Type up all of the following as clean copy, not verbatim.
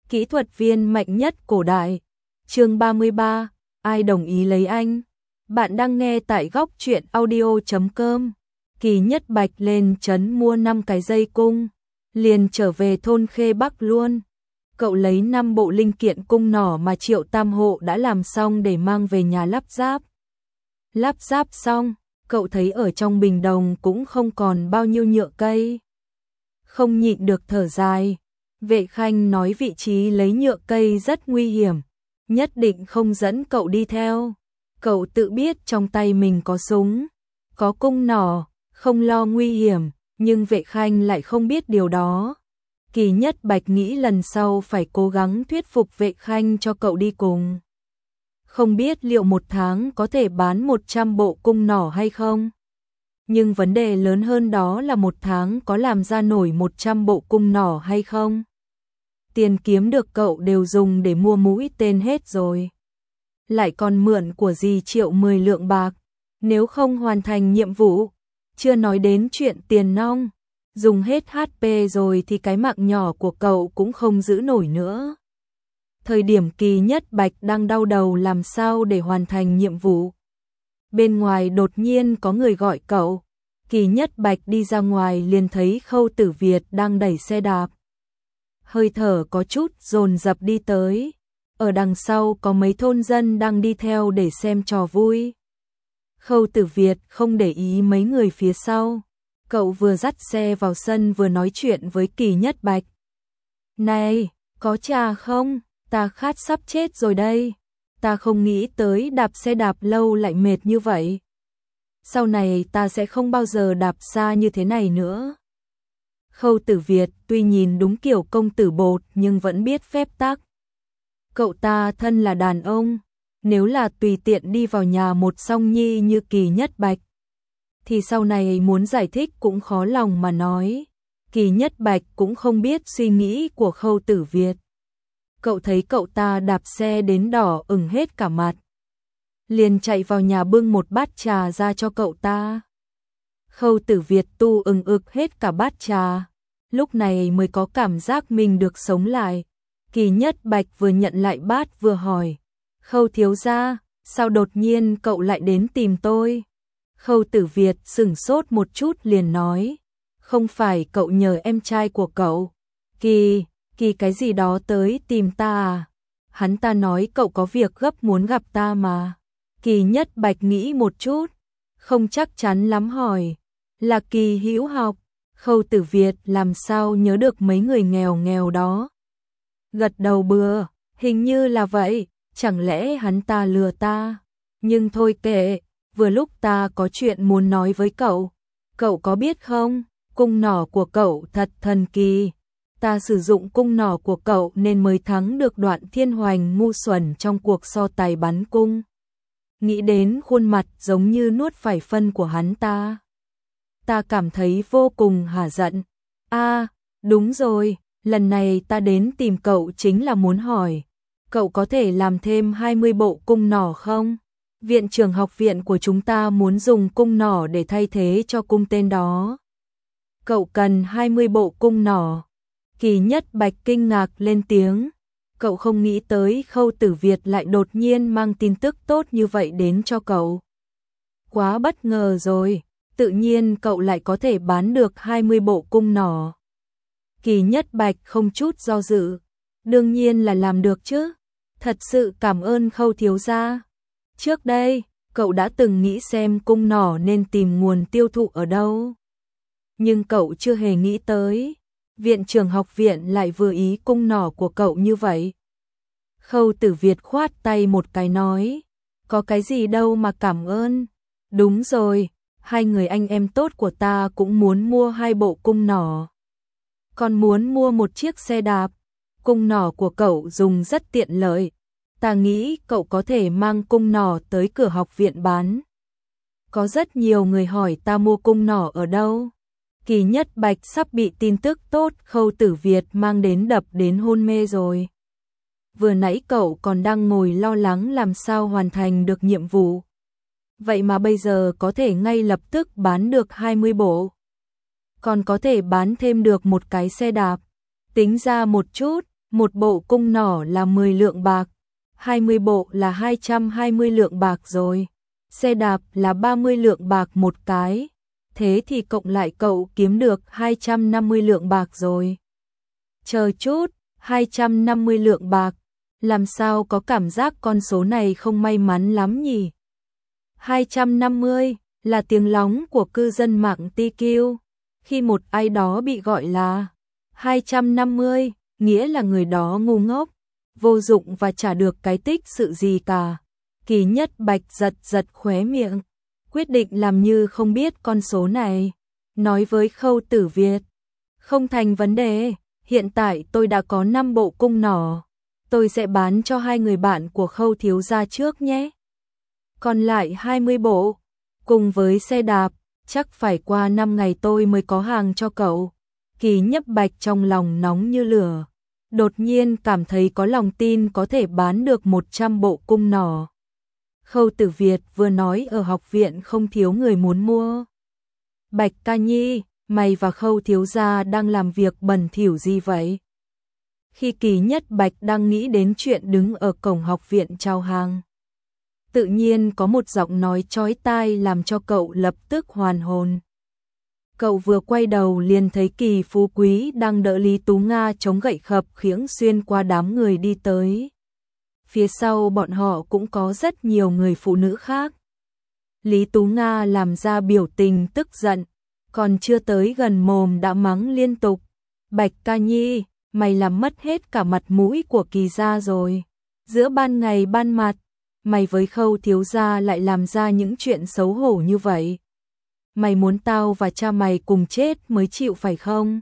Kỹ thuật viên mạnh nhất cổ đại. Chương 33, ai đồng ý lấy anh? Bạn đang nghe tại góc truyện audio.com. Kỳ Nhất Bạch lên trấn mua 5 cái dây cung, liền trở về thôn Khê Bắc luôn. Cậu lấy 5 bộ linh kiện cung nỏ mà Triệu Tam Hộ đã làm xong để mang về nhà lắp ráp. Lắp ráp xong, cậu thấy ở trong bình đồng cũng không còn bao nhiêu nhựa cây. Không nhịn được thở dài. Vệ Khanh nói vị trí lấy nhựa cây rất nguy hiểm, nhất định không dẫn cậu đi theo. Cậu tự biết trong tay mình có súng, có cung nỏ, không lo nguy hiểm, nhưng Vệ Khanh lại không biết điều đó. Kỳ Nhất Bạch nghĩ lần sau phải cố gắng thuyết phục Vệ Khanh cho cậu đi cùng. Không biết liệu một tháng có thể bán 100 bộ cung nỏ hay không? Nhưng vấn đề lớn hơn đó là một tháng có làm ra nổi 100 bộ cung nỏ hay không? Tiền kiếm được cậu đều dùng để mua mũi tên hết rồi. Lại còn mượn của dì Triệu 10 lượng bạc. Nếu không hoàn thành nhiệm vụ, chưa nói đến chuyện tiền nong, dùng hết HP rồi thì cái mạng nhỏ của cậu cũng không giữ nổi nữa. Thời điểm Kỳ Nhất Bạch đang đau đầu làm sao để hoàn thành nhiệm vụ. Bên ngoài đột nhiên có người gọi cậu. Kỳ Nhất Bạch đi ra ngoài liền thấy Khâu Tử Việt đang đẩy xe đạp. Hơi thở có chút dồn dập đi tới. Ở đằng sau có mấy thôn dân đang đi theo để xem trò vui. Khâu Tử Việt không để ý mấy người phía sau. Cậu vừa dắt xe vào sân vừa nói chuyện với Kỳ Nhất Bạch. Này, có trà không? Ta khát sắp chết rồi đây. Ta không nghĩ tới đạp xe đạp lâu lại mệt như vậy. Sau này ta sẽ không bao giờ đạp xa như thế này nữa. Khâu Tử Việt tuy nhìn đúng kiểu công tử bột nhưng vẫn biết phép tắc. Cậu ta thân là đàn ông, nếu là tùy tiện đi vào nhà một song nhi như Kỳ Nhất Bạch, thì sau này muốn giải thích cũng khó lòng mà nói. Kỳ Nhất Bạch cũng không biết suy nghĩ của Khâu Tử Việt. Cậu thấy cậu ta đạp xe đến đỏ ửng hết cả mặt, liền chạy vào nhà bưng một bát trà ra cho cậu ta. Khâu Tử Việt tu ừng ực hết cả bát trà, lúc này mới có cảm giác mình được sống lại. Kỳ Nhất Bạch vừa nhận lại bát vừa hỏi, Khâu thiếu gia, sao đột nhiên cậu lại đến tìm tôi? Khâu Tử Việt sửng sốt một chút liền nói, không phải cậu nhờ em trai của cậu, Kỳ cái gì đó tới tìm ta à? Hắn ta nói cậu có việc gấp muốn gặp ta mà. Kỳ Nhất Bạch nghĩ một chút, không chắc chắn lắm hỏi, là Kỳ Hữu Học? Khâu Tử Việt làm sao nhớ được mấy người nghèo nghèo đó. Gật đầu bừa, hình như là vậy, chẳng lẽ hắn ta lừa ta? Nhưng thôi kệ, vừa lúc ta có chuyện muốn nói với cậu. Cậu có biết không, cung nỏ của cậu thật thần kỳ. Ta sử dụng cung nỏ của cậu nên mới thắng được Đoạn Thiên Hoành ngu xuẩn trong cuộc so tài bắn cung. Nghĩ đến khuôn mặt giống như nuốt phải phân của hắn ta. Ta cảm thấy vô cùng hả giận. Đúng rồi, lần này ta đến tìm cậu chính là muốn hỏi, cậu có thể làm thêm 20 bộ cung nỏ không? Viện trưởng học viện của chúng ta muốn dùng cung nỏ để thay thế cho cung tên đó. Cậu cần 20 bộ cung nỏ. Kỳ Nhất Bạch kinh ngạc lên tiếng. Cậu không nghĩ tới Khâu Tử Việt lại đột nhiên mang tin tức tốt như vậy đến cho cậu. Quá bất ngờ rồi, tự nhiên cậu lại có thể bán được 20 bộ cung nỏ. Kỳ Nhất Bạch không chút do dự. Đương nhiên là làm được chứ. Thật sự cảm ơn Khâu thiếu gia. Trước đây, cậu đã từng nghĩ xem cung nỏ nên tìm nguồn tiêu thụ ở đâu. Nhưng cậu chưa hề nghĩ tới viện trưởng học viện lại vừa ý cung nỏ của cậu như vậy. Khâu Tử Việt khoát tay một cái nói, có cái gì đâu mà cảm ơn. Đúng rồi, hai người anh em tốt của ta cũng muốn mua 2 bộ cung nỏ. Còn muốn mua một chiếc xe đạp. Cung nỏ của cậu dùng rất tiện lợi. Ta nghĩ cậu có thể mang cung nỏ tới cửa học viện bán. Có rất nhiều người hỏi ta mua cung nỏ ở đâu. Kỳ Nhất Bạch sắp bị tin tức tốt Khâu Tử Việt mang đến đập đến hôn mê rồi. Vừa nãy cậu còn đang ngồi lo lắng làm sao hoàn thành được nhiệm vụ. Vậy mà bây giờ có thể ngay lập tức bán được 20 bộ. Còn có thể bán thêm được một cái xe đạp. Tính ra một chút, một bộ cung nỏ là 10 lượng bạc, 20 bộ là 220 lượng bạc rồi, xe đạp là 30 lượng bạc một cái, thế thì cộng lại cậu kiếm được 250 lượng bạc rồi. Chờ chút, 250 lượng bạc, làm sao có cảm giác con số này không may mắn lắm nhỉ? 250 là tiếng lóng của cư dân mạng TQ. Khi một ai đó bị gọi là 250, nghĩa là người đó ngu ngốc, vô dụng và chả được cái tích sự gì cả. Kỳ Nhất Bạch giật giật khóe miệng, quyết định làm như không biết con số này. Nói với Khâu Tử Việt, không thành vấn đề, hiện tại tôi đã có 5 bộ cung nỏ, tôi sẽ bán cho 2 người bạn của Khâu thiếu gia trước nhé. Còn lại 20 bộ, cùng với xe đạp, chắc phải qua 5 ngày tôi mới có hàng cho cậu. Kỳ Nhất Bạch trong lòng nóng như lửa, đột nhiên cảm thấy có lòng tin có thể bán được 100 bộ cung nỏ. Khâu Tử Việt vừa nói ở học viện không thiếu người muốn mua. Bạch ca nhi, mày và Khâu thiếu gia đang làm việc bẩn thỉu gì vậy? Khi Kỳ Nhất Bạch đang nghĩ đến chuyện đứng ở cổng học viện chào hàng, tự nhiên có một giọng nói chói tai làm cho cậu lập tức hoàn hồn. Cậu vừa quay đầu liền thấy Kỳ Phú Quý đang đỡ Lý Tú Nga chống gậy khập khiễng xuyên qua đám người đi tới. Phía sau bọn họ cũng có rất nhiều người phụ nữ khác. Lý Tú Nga làm ra biểu tình tức giận, còn chưa tới gần mồm đã mắng liên tục. Bạch ca nhi, mày làm mất hết cả mặt mũi của Kỳ gia rồi. Giữa ban ngày ban mặt, mày với Khâu thiếu gia lại làm ra những chuyện xấu hổ như vậy. Mày muốn tao và cha mày cùng chết mới chịu phải không?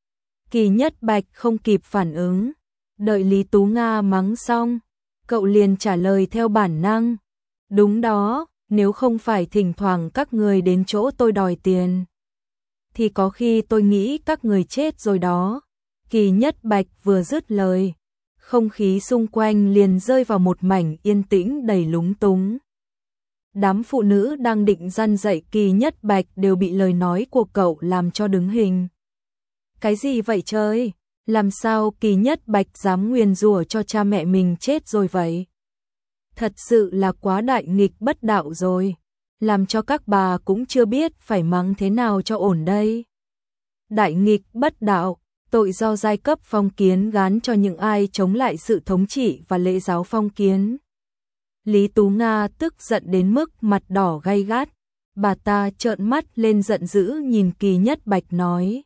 Kỳ Nhất Bạch không kịp phản ứng, đợi Lý Tú Nga mắng xong, cậu liền trả lời theo bản năng. Đúng đó, nếu không phải thỉnh thoảng các người đến chỗ tôi đòi tiền, thì có khi tôi nghĩ các người chết rồi đó. Kỳ Nhất Bạch vừa dứt lời, không khí xung quanh liền rơi vào một mảnh yên tĩnh đầy lúng túng. Đám phụ nữ đang định răn dạy Kỳ Nhất Bạch đều bị lời nói của cậu làm cho đứng hình. Cái gì vậy trời? Làm sao Kỳ Nhất Bạch dám nguyền rủa cho cha mẹ mình chết rồi vậy? Thật sự là quá đại nghịch bất đạo rồi, làm cho các bà cũng chưa biết phải mắng thế nào cho ổn đây. Đại nghịch bất đạo, tội do giai cấp phong kiến gán cho những ai chống lại sự thống trị và lễ giáo phong kiến. Lý Tú Nga tức giận đến mức mặt đỏ gay gắt, bà ta trợn mắt lên giận dữ nhìn Kỳ Nhất Bạch nói.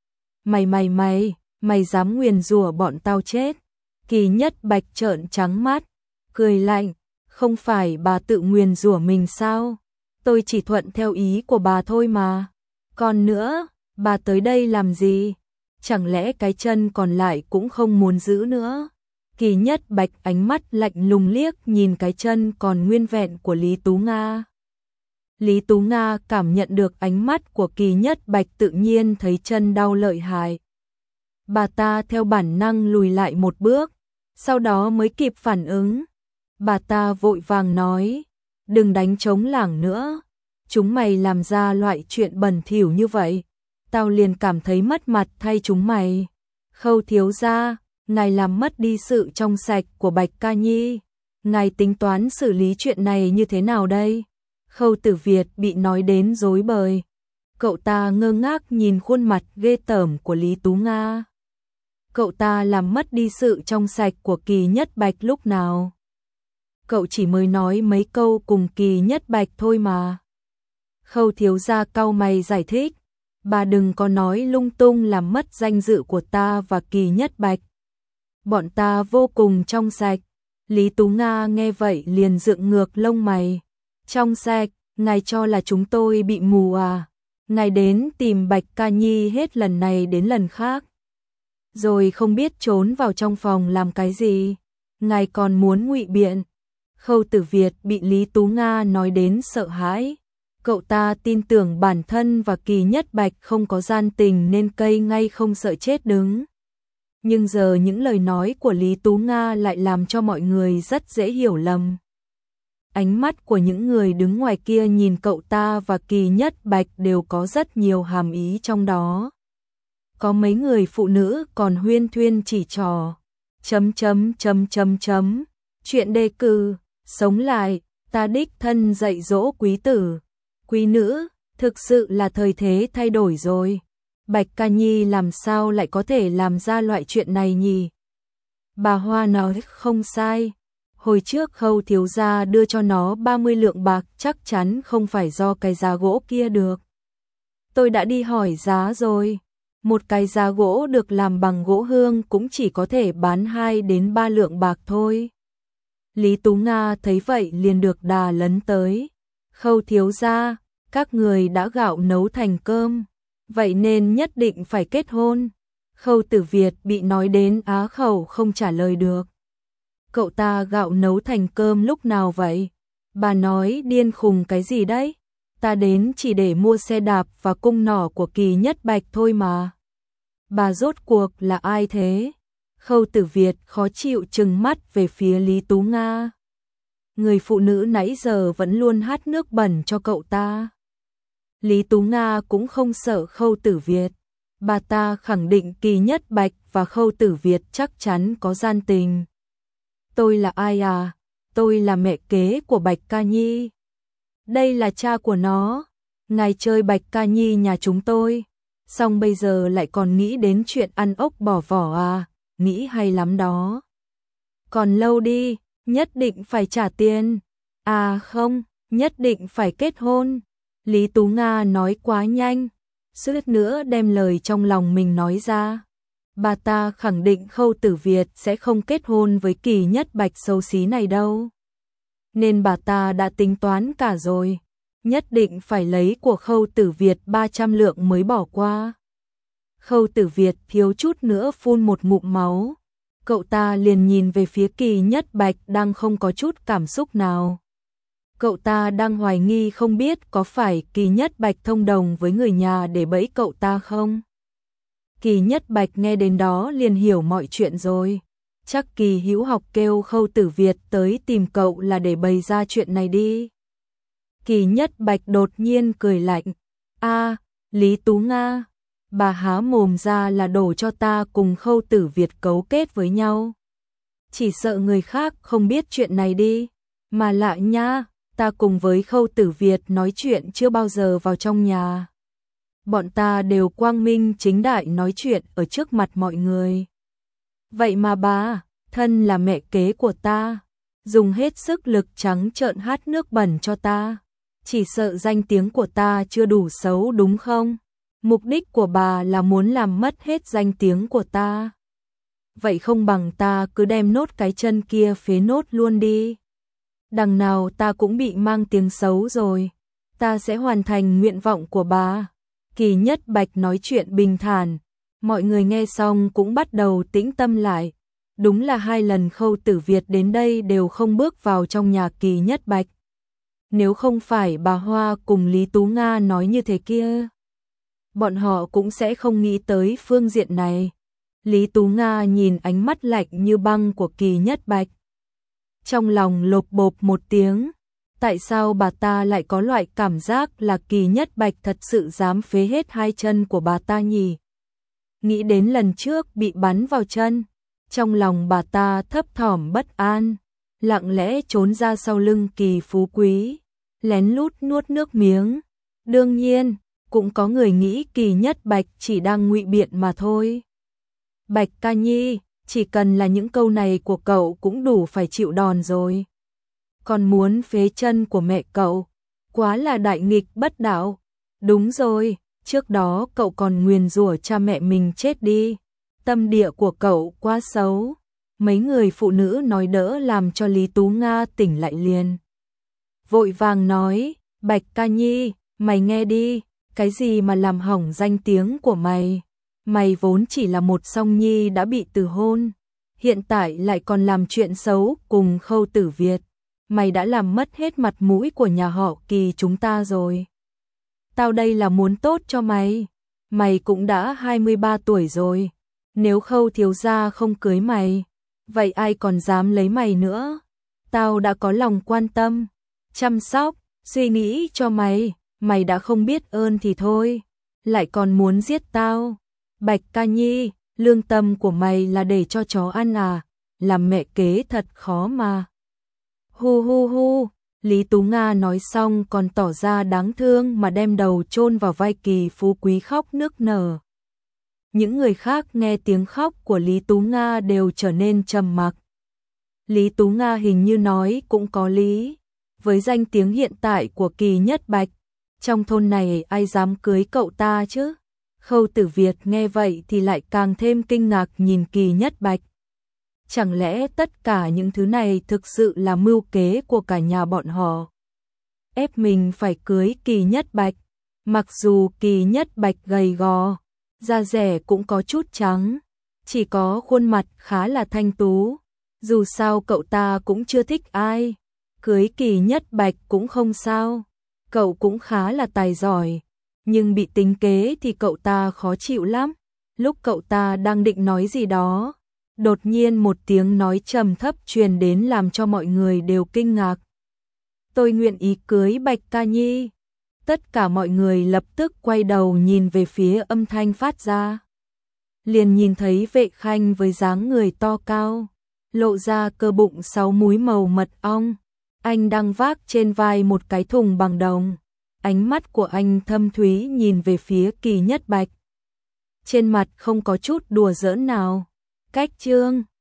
Mày dám nguyền rủa bọn tao chết. Kỳ Nhất Bạch trợn trắng mắt, cười lạnh, không phải bà tự nguyền rủa mình sao? Tôi chỉ thuận theo ý của bà thôi mà. Còn nữa, bà tới đây làm gì? Chẳng lẽ cái chân còn lại cũng không muốn giữ nữa? Kỳ Nhất Bạch ánh mắt lạnh lùng liếc nhìn cái chân còn nguyên vẹn của Lý Tú Nga. Lý Tú Nga cảm nhận được ánh mắt của Kỳ Nhất Bạch tự nhiên thấy chân đau lợi hại. Bà ta theo bản năng lùi lại một bước, sau đó mới kịp phản ứng. Bà ta vội vàng nói, đừng đánh trống lảng nữa, chúng mày làm ra loại chuyện bẩn thỉu như vậy, tao liền cảm thấy mất mặt thay chúng mày. Khâu thiếu gia, ngài làm mất đi sự trong sạch của Bạch ca nhi, ngài tính toán xử lý chuyện này như thế nào đây? Khâu Tử Việt bị nói đến rối bời, cậu ta ngơ ngác nhìn khuôn mặt ghê tởm của Lý Tú Nga. Cậu ta làm mất đi sự trong sạch của Kỳ Nhất Bạch lúc nào? Cậu chỉ mới nói mấy câu cùng Kỳ Nhất Bạch thôi mà. Khâu thiếu gia cau mày giải thích, bà đừng có nói lung tung làm mất danh dự của ta và Kỳ Nhất Bạch. Bọn ta vô cùng trong sạch. Lý Tú Nga nghe vậy liền dựng ngược lông mày. Trong sạch, ngài cho là chúng tôi bị mù à? Ngài đến tìm Bạch ca nhi hết lần này đến lần khác, rồi không biết trốn vào trong phòng làm cái gì? Ngài còn muốn ngụy biện? Khâu Tử Việt bị Lý Tú Nga nói đến sợ hãi. Cậu ta tin tưởng bản thân và Kỳ Nhất Bạch không có gian tình nên cây ngay không sợ chết đứng. Nhưng giờ những lời nói của Lý Tú Nga lại làm cho mọi người rất dễ hiểu lầm. Ánh mắt của những người đứng ngoài kia nhìn cậu ta và Kỳ Nhất Bạch đều có rất nhiều hàm ý trong đó. Có mấy người phụ nữ còn huyên thuyên chỉ trò. Chuyện đề cử, sống lại, ta đích thân dạy dỗ quý tử, quý nữ, thực sự là thời thế thay đổi rồi. Bạch Ca Nhi làm sao lại có thể làm ra loại chuyện này nhỉ? Bà Hoa nói không sai. Hồi trước Khâu thiếu gia đưa cho nó 30 lượng bạc chắc chắn không phải do cái giá gỗ kia được. Tôi đã đi hỏi giá rồi. Một cái giá gỗ được làm bằng gỗ hương cũng chỉ có thể bán 2 đến 3 lượng bạc thôi. Lý Tú Nga thấy vậy liền được đà lấn tới. Khâu thiếu gia, các người đã gạo nấu thành cơm, vậy nên nhất định phải kết hôn. Khâu Tử Việt bị nói đến á khẩu không trả lời được. Cậu ta gạo nấu thành cơm lúc nào vậy? Bà nói điên khùng cái gì đấy? Ta đến chỉ để mua xe đạp và cung nỏ của Kỳ Nhất Bạch thôi mà. Bà rốt cuộc là ai thế? Khâu Tử Việt khó chịu trừng mắt về phía Lý Tú Nga. Người phụ nữ nãy giờ vẫn luôn hát nước bẩn cho cậu ta. Lý Tú Nga cũng không sợ Khâu Tử Việt. Bà ta khẳng định Kỳ Nhất Bạch và Khâu Tử Việt chắc chắn có gian tình. Tôi là ai à? Tôi là mẹ kế của Bạch Ca Nhi. Đây là cha của nó. Ngài chơi Bạch Ca Nhi nhà chúng tôi. Xong bây giờ lại còn nghĩ đến chuyện ăn ốc bỏ vỏ à? Nghĩ hay lắm đó. Còn lâu đi, nhất định phải trả tiền. À không, nhất định phải kết hôn. Lý Tú Nga nói quá nhanh, suýt nữa đem lời trong lòng mình nói ra. Bà ta khẳng định Khâu Tử Việt sẽ không kết hôn với Kỳ Nhất Bạch xấu xí này đâu. Nên bà ta đã tính toán cả rồi, nhất định phải lấy của Khâu Tử Việt 300 lượng mới bỏ qua. Khâu Tử Việt thiếu chút nữa phun một ngụm máu. Cậu ta liền nhìn về phía Kỳ Nhất Bạch đang không có chút cảm xúc nào. Cậu ta đang hoài nghi không biết có phải Kỳ Nhất Bạch thông đồng với người nhà để bẫy cậu ta không? Kỳ Nhất Bạch nghe đến đó liền hiểu mọi chuyện rồi. Chắc Kỳ Hữu Học kêu Khâu Tử Việt tới tìm cậu là để bày ra chuyện này đi. Kỳ Nhất Bạch đột nhiên cười lạnh. A, Lý Tú Nga, bà há mồm ra là đổ cho ta cùng Khâu Tử Việt cấu kết với nhau. Chỉ sợ người khác không biết chuyện này đi. Mà lạ nha, ta cùng với Khâu Tử Việt nói chuyện chưa bao giờ vào trong nhà. Bọn ta đều quang minh chính đại nói chuyện ở trước mặt mọi người. Vậy mà bà, thân là mẹ kế của ta, dùng hết sức lực trắng trợn hát nước bẩn cho ta. Chỉ sợ danh tiếng của ta chưa đủ xấu đúng không? Mục đích của bà là muốn làm mất hết danh tiếng của ta. Vậy không bằng ta cứ đem nốt cái chân kia phế nốt luôn đi. Đằng nào ta cũng bị mang tiếng xấu rồi. Ta sẽ hoàn thành nguyện vọng của bà. Kỳ Nhất Bạch nói chuyện bình thản. Mọi người nghe xong cũng bắt đầu tĩnh tâm lại. Đúng là 2 lần Khâu Tử Việt đến đây đều không bước vào trong nhà Kỳ Nhất Bạch. Nếu không phải bà Hoa cùng Lý Tú Nga nói như thế kia, bọn họ cũng sẽ không nghĩ tới phương diện này. Lý Tú Nga nhìn ánh mắt lạnh như băng của Kỳ Nhất Bạch. Trong lòng lộp bộp một tiếng. Tại sao bà ta lại có loại cảm giác là Kỳ Nhất Bạch thật sự dám phế hết 2 chân của bà ta nhỉ? Nghĩ đến lần trước bị bắn vào chân, trong lòng bà ta thấp thỏm bất an, lặng lẽ trốn ra sau lưng Kỳ Phú Quý, lén lút nuốt nước miếng. Đương nhiên, cũng có người nghĩ Kỳ Nhất Bạch chỉ đang ngụy biện mà thôi. Bạch Ca Nhi, chỉ cần là những câu này của cậu cũng đủ phải chịu đòn rồi. Còn muốn phế chân của mẹ cậu, quá là đại nghịch bất đạo. Đúng rồi, trước đó cậu còn nguyền rủa cha mẹ mình chết đi. Tâm địa của cậu quá xấu. Mấy người phụ nữ nói đỡ làm cho Lý Tú Nga tỉnh lại liền. Vội vàng nói, Bạch Ca Nhi, mày nghe đi, cái gì mà làm hỏng danh tiếng của mày. Mày vốn chỉ là một song nhi đã bị từ hôn, hiện tại lại còn làm chuyện xấu cùng Khâu Tử Việt. Mày đã làm mất hết mặt mũi của nhà họ Kỳ chúng ta rồi. Tao đây là muốn tốt cho mày. Mày cũng đã 23 tuổi rồi. Nếu Khâu thiếu gia không cưới mày, vậy ai còn dám lấy mày nữa? Tao đã có lòng quan tâm, chăm sóc, suy nghĩ cho mày. Mày đã không biết ơn thì thôi, lại còn muốn giết tao. Bạch Ca Nhi, lương tâm của mày là để cho chó ăn à? làm mẹ kế thật khó mà. Hu hu hu, Lý Tú Nga nói xong còn tỏ ra đáng thương mà đem đầu chôn vào vai Kỳ Phú Quý khóc nức nở. Những người khác nghe tiếng khóc của Lý Tú Nga đều trở nên trầm mặc. Lý Tú Nga hình như nói cũng có lý. Với danh tiếng hiện tại của Kỳ Nhất Bạch, trong thôn này ai dám cưới cậu ta chứ? Khâu Tử Việt nghe vậy thì lại càng thêm kinh ngạc nhìn Kỳ Nhất Bạch. Chẳng lẽ tất cả những thứ này thực sự là mưu kế của cả nhà bọn họ? Ép mình phải cưới Kỳ Nhất Bạch. Mặc dù Kỳ Nhất Bạch gầy gò, da dẻ cũng có chút trắng, chỉ có khuôn mặt khá là thanh tú. Dù sao cậu ta cũng chưa thích ai, cưới Kỳ Nhất Bạch cũng không sao, cậu cũng khá là tài giỏi, nhưng bị tính kế thì cậu ta khó chịu lắm. Lúc cậu ta đang định nói gì đó, đột nhiên một tiếng nói trầm thấp truyền đến làm cho mọi người đều kinh ngạc. Tôi nguyện ý cưới Bạch Ca Nhi. Tất cả mọi người lập tức quay đầu nhìn về phía âm thanh phát ra. Liền nhìn thấy Vệ Khanh với dáng người to cao, lộ ra cơ bụng 6 múi màu mật ong. Anh đang vác trên vai một cái thùng bằng đồng. Ánh mắt của anh thâm thúy nhìn về phía Kỳ Nhất Bạch. Trên mặt không có chút đùa giỡn nào. Cách chương